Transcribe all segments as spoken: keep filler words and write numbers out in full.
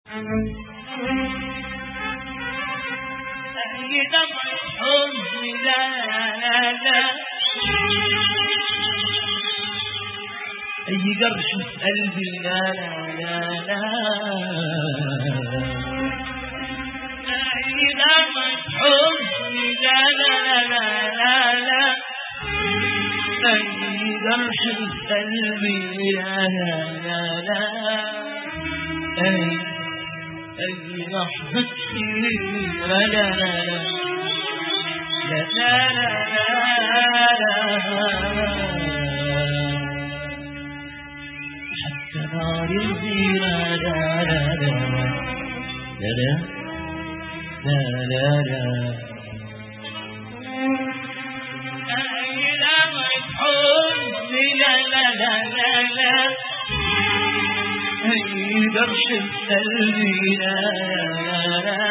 أي دمع حزن لا لا لا أي جرح في قلبي لا لا لا لا أي دمع حزن لا لا لا لا لا أي جرح في قلبي لا لا لا لا أي أي لحظة لا لا لا لا لا لا حتى نار الغيرة لا لا لا لا لا لا لا أي لمعة حزن لا لا لا لا لا أي درش قلبي لا لا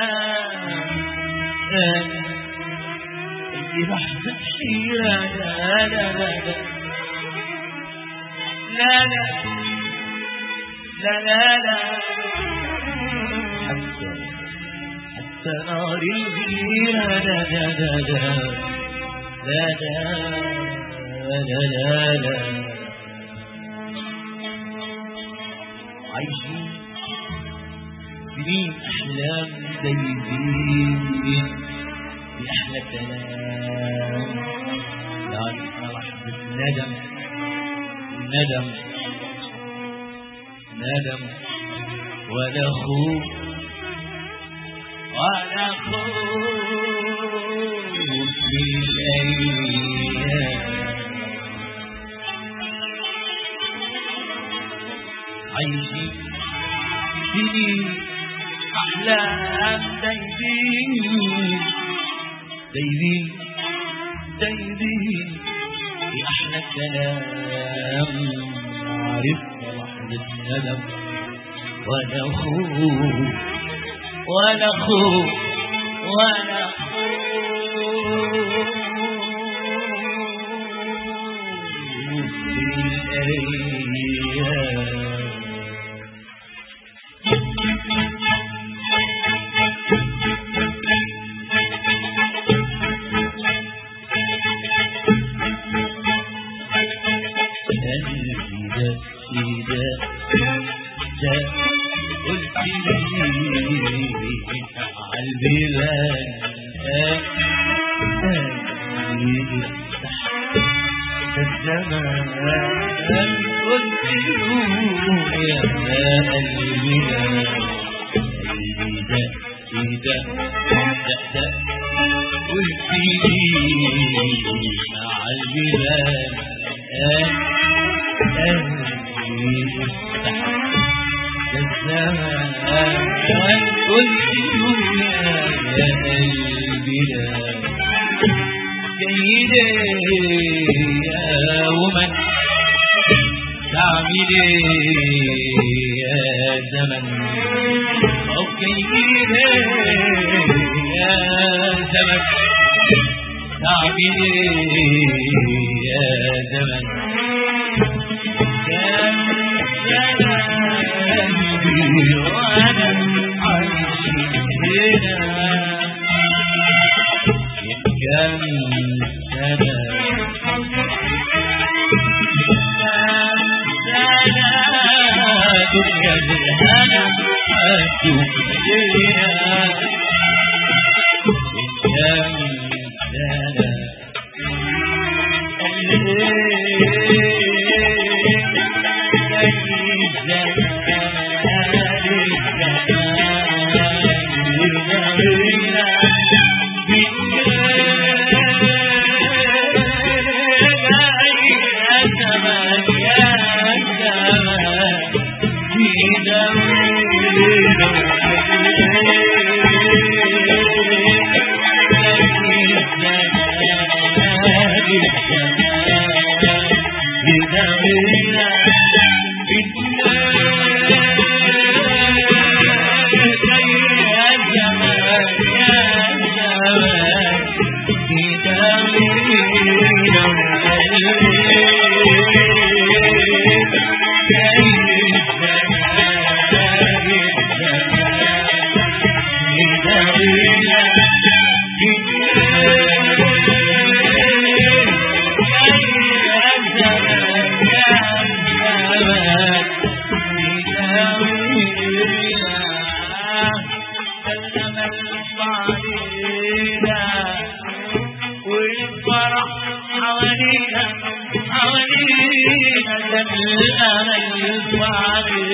لا أي لحظة حيرة لا لا لا لا لا لا لا لا حتى حتى نار الغيرة لا لا لا لا لا لا لا لا عايشين سنين أحلام دايبين بأحلى كلام يعني لحظة ندم ندم ندم ولا خوف ولا خوف في الأيام عايشين سنين أحلام دايبين دايبين دايبين بأحلى كلام عرفنا لحظة ندم ولا خوف ولا خوف ولا خوف في الأيام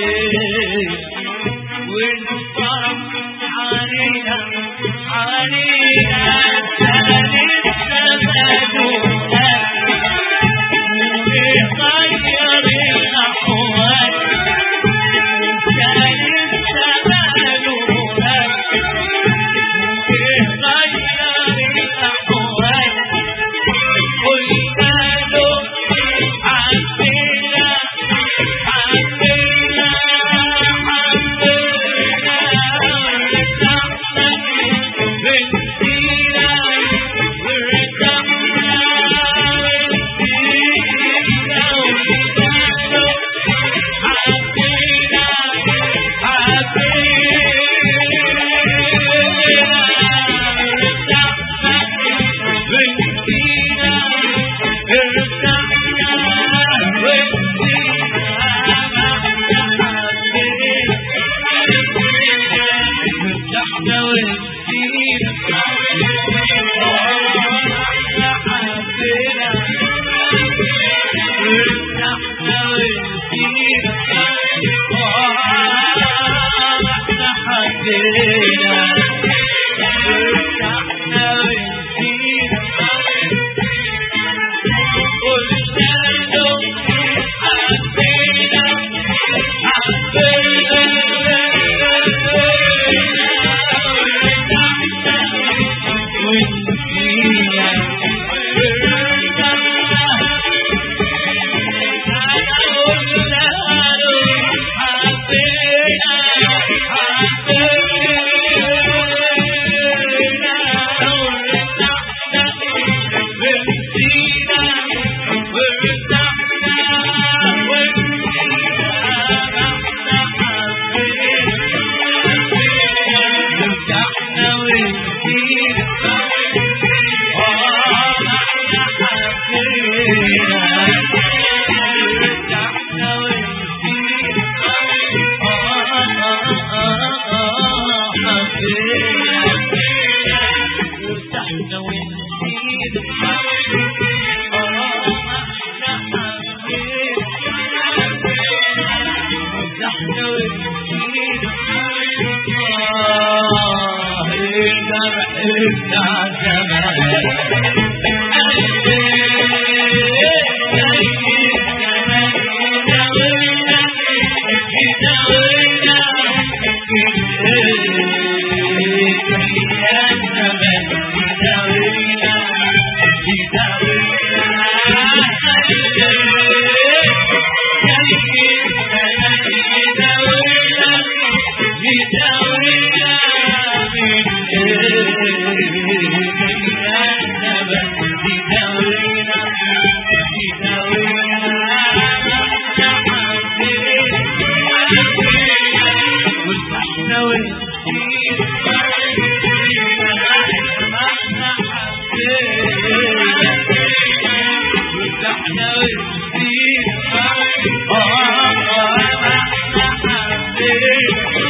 والفرح علينا علينا ثالث سببوها ويغير الأحوال ثالث سببوها ويغير الأحوال قلنا له عبينا عبينا Oh,